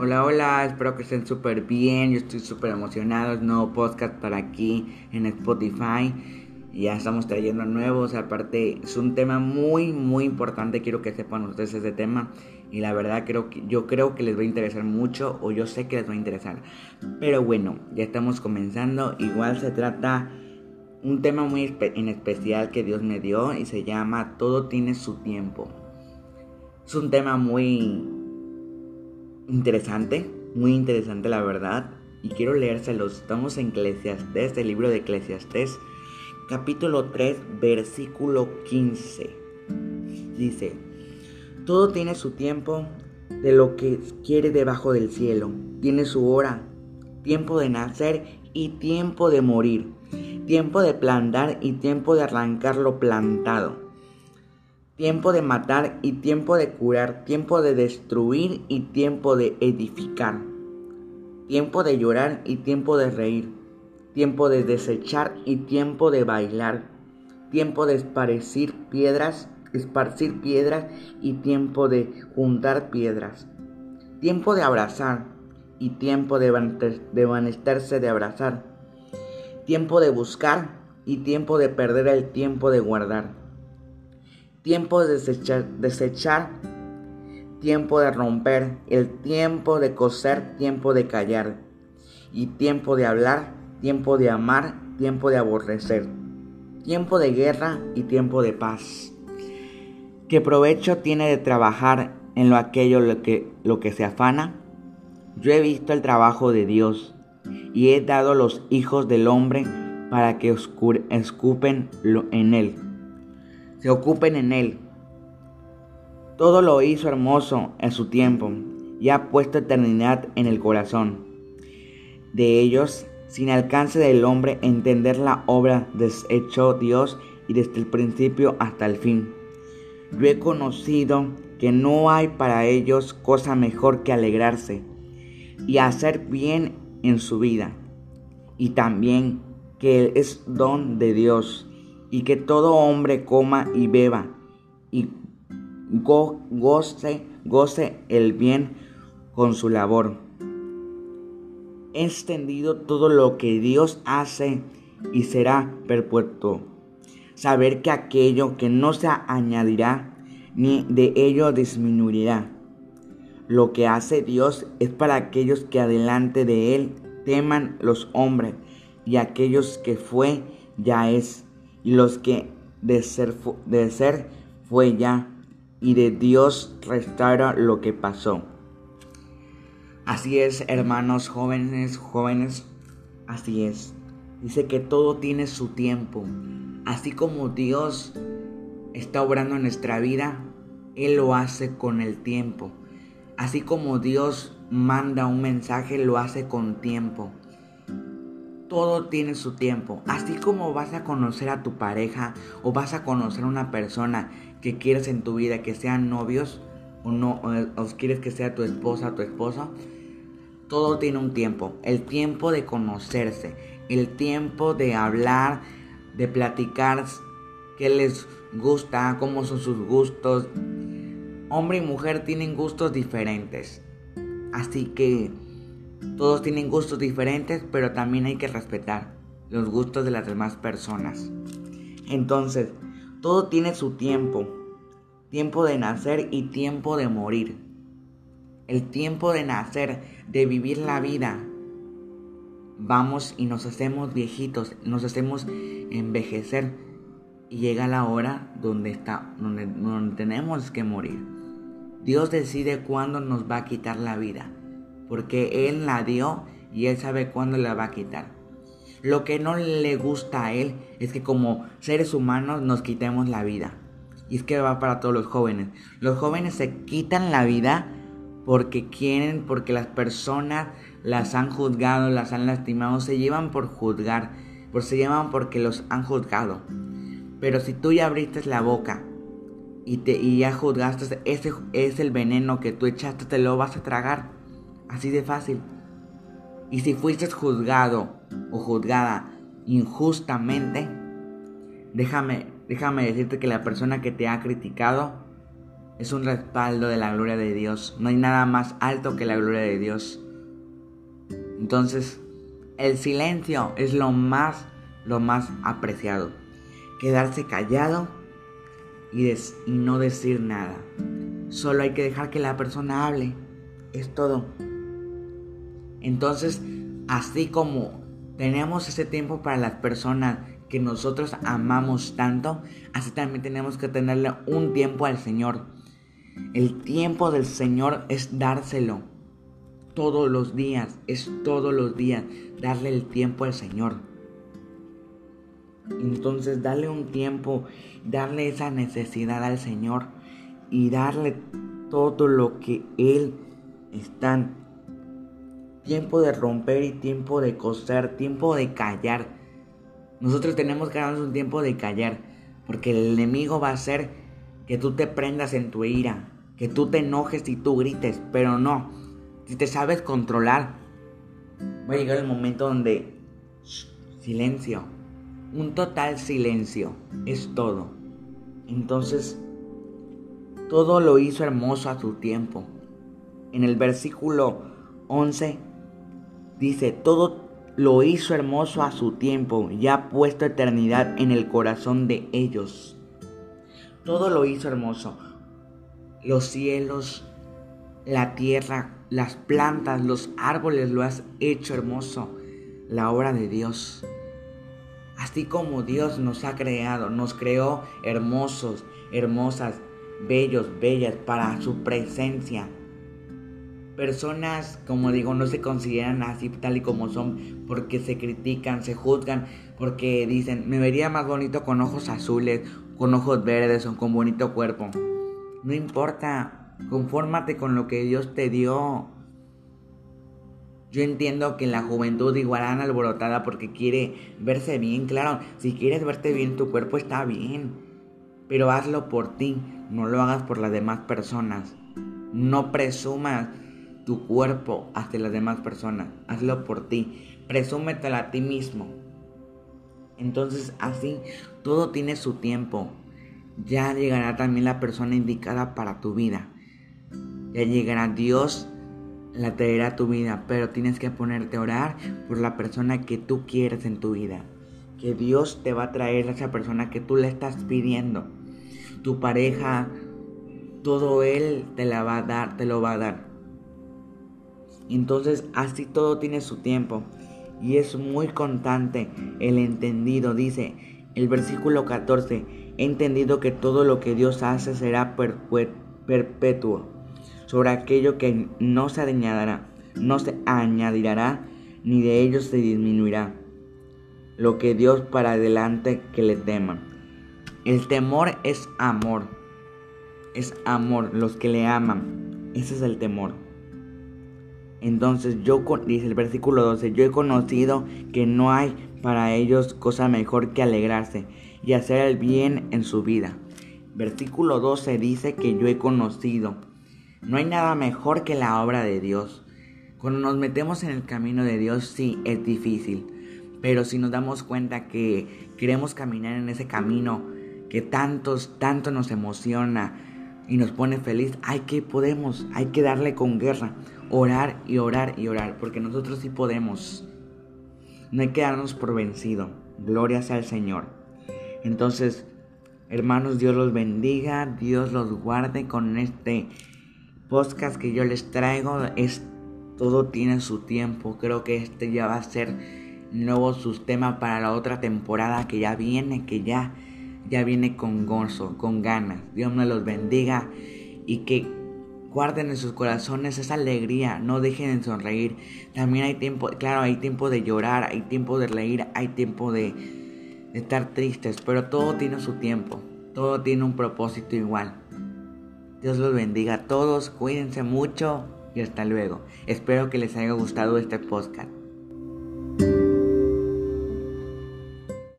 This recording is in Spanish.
Hola, hola, espero que estén súper bien. Yo estoy súper emocionado. Es nuevo podcast para aquí en Spotify. Y ya estamos trayendo nuevos. Aparte, es un tema muy, muy importante. Quiero que sepan ustedes ese tema. Y la verdad, yo creo que les va a interesar mucho. O yo sé que les va a interesar. Pero bueno, ya estamos comenzando. Igual se trata un tema muy en especial que Dios me dio. Y se llama Todo tiene su tiempo. Es un tema muy interesante la verdad, y quiero leérselos. Estamos en Eclesiastés, el libro de Eclesiastés, capítulo 3, versículo 15. Dice: todo tiene su tiempo de lo que quiere debajo del cielo. Tiene su hora, tiempo de nacer y tiempo de morir, tiempo de plantar y tiempo de arrancar lo plantado, tiempo de matar y tiempo de curar, tiempo de destruir y tiempo de edificar, tiempo de llorar y tiempo de reír, tiempo de desechar y tiempo de bailar, tiempo de esparcir piedras y tiempo de juntar piedras, tiempo de abrazar y tiempo de vanestarse de abrazar, tiempo de buscar y tiempo de perder el tiempo de guardar, tiempo de desechar, tiempo de romper, el tiempo de coser, tiempo de callar, y tiempo de hablar, tiempo de amar, tiempo de aborrecer, tiempo de guerra y tiempo de paz. ¿Qué provecho tiene de trabajar en lo que se afana? Yo he visto el trabajo de Dios y he dado los hijos del hombre para que se ocupen en él. Todo lo hizo hermoso en su tiempo y ha puesto eternidad en el corazón de ellos, sin alcance del hombre entender la obra deshecho Dios y desde el principio hasta el fin. Yo he conocido que no hay para ellos cosa mejor que alegrarse y hacer bien en su vida, y también que es don de Dios, y que todo hombre coma y beba y goce el bien con su labor. He extendido todo lo que Dios hace y será perpetuo. Saber que aquello que no se añadirá ni de ello disminuirá. Lo que hace Dios es para aquellos que adelante de Él teman los hombres, y aquellos que fue ya es, y los que de ser fue ya, y de Dios restaura lo que pasó. Así es, hermanos jóvenes, así es. Dice que todo tiene su tiempo. Así como Dios está obrando en nuestra vida, Él lo hace con el tiempo. Así como Dios manda un mensaje, lo hace con tiempo. Todo tiene su tiempo. Así como vas a conocer a tu pareja o vas a conocer a una persona que quieres en tu vida, que sean novios o no, o quieres que sea tu esposa o tu esposo, todo tiene un tiempo. El tiempo de conocerse, el tiempo de hablar, de platicar qué les gusta, cómo son sus gustos. Hombre y mujer tienen gustos diferentes. Así que todos tienen gustos diferentes, pero también hay que respetar los gustos de las demás personas. Entonces, todo tiene su tiempo. Tiempo de nacer y tiempo de morir. El tiempo de nacer, de vivir la vida. Vamos y nos hacemos viejitos, nos hacemos envejecer, y llega la hora donde tenemos que morir. Dios decide cuándo nos va a quitar la vida, porque Él la dio y Él sabe cuándo la va a quitar. Lo que no le gusta a Él es que como seres humanos nos quitemos la vida. Y es que va para todos los jóvenes. Los jóvenes se quitan la vida porque quieren, porque las personas las han juzgado, las han lastimado, se llevan por juzgar, se llevan porque los han juzgado. Pero si tú ya abriste la boca y ya juzgaste, ese es el veneno que tú echaste, te lo vas a tragar, así de fácil. Y si fuiste juzgado o juzgada injustamente, déjame decirte que la persona que te ha criticado es un respaldo de la gloria de Dios. No hay nada más alto que la gloria de Dios. Entonces, el silencio es lo más apreciado. Quedarse callado y no decir nada. Solo hay que dejar que la persona hable. Es todo. Entonces, así como tenemos ese tiempo para las personas que nosotros amamos tanto, así también tenemos que tenerle un tiempo al Señor. El tiempo del Señor es dárselo todos los días, darle el tiempo al Señor. Entonces, darle un tiempo, darle esa necesidad al Señor y darle todo lo que Él está. Tiempo de romper y tiempo de coser, tiempo de callar. Nosotros tenemos que darnos un tiempo de callar, porque el enemigo va a hacer que tú te prendas en tu ira, que tú te enojes y tú grites, pero no. Si te sabes controlar, va a llegar el momento donde silencio, un total silencio, es todo. Entonces, todo lo hizo hermoso a su tiempo. En el versículo 11 dice, todo lo hizo hermoso a su tiempo, y ha puesto eternidad en el corazón de ellos. Todo lo hizo hermoso. Los cielos, la tierra, las plantas, los árboles, lo has hecho hermoso. La obra de Dios. Así como Dios nos ha creado, nos creó hermosos, hermosas, bellos, bellas para su presencia. Personas, como digo, no se consideran así tal y como son porque se critican, se juzgan, porque dicen, me vería más bonito con ojos azules, con ojos verdes o con bonito cuerpo. No importa, confórmate con lo que Dios te dio. Yo entiendo que la juventud igual anda alborotada porque quiere verse bien. Claro, si quieres verte bien, tu cuerpo está bien, pero hazlo por ti, no lo hagas por las demás personas. No presumas tu cuerpo hacia las demás personas, hazlo por ti, presúmetelo a ti mismo. Entonces así todo tiene su tiempo. Ya llegará también la persona indicada para tu vida. Ya llegará Dios, la traerá a tu vida, pero tienes que ponerte a orar por la persona que tú quieres en tu vida. Que Dios te va a traer a esa persona que tú le estás pidiendo. Tu pareja, todo Él te la va a dar, te lo va a dar. Entonces así todo tiene su tiempo y es muy constante el entendido. Dice el versículo 14, he entendido que todo lo que Dios hace será perpetuo, sobre aquello que no se añadirá, ni de ellos se disminuirá. Lo que Dios para adelante que le teman. El temor es amor, los que le aman, ese es el temor. Entonces dice el versículo 12, yo he conocido que no hay para ellos cosa mejor que alegrarse y hacer el bien en su vida. Versículo 12 dice que yo he conocido. No hay nada mejor que la obra de Dios. Cuando nos metemos en el camino de Dios, sí, es difícil. Pero si nos damos cuenta que queremos caminar en ese camino que tanto nos emociona y nos pone feliz, hay que darle con guerra. Orar y orar y orar, porque nosotros sí podemos. No hay que darnos por vencido. Gloria sea al Señor. Entonces, hermanos, Dios los bendiga, Dios los guarde con este podcast que yo les traigo. Todo tiene su tiempo. Creo que este ya va a ser nuevo sistema para la otra temporada que ya viene, ya viene con gozo, con ganas. Dios me los bendiga y que guarden en sus corazones esa alegría, no dejen de sonreír. También hay tiempo, claro, hay tiempo de llorar, hay tiempo de reír, hay tiempo de estar tristes, pero todo tiene su tiempo, todo tiene un propósito igual. Dios los bendiga a todos, cuídense mucho y hasta luego. Espero que les haya gustado este podcast.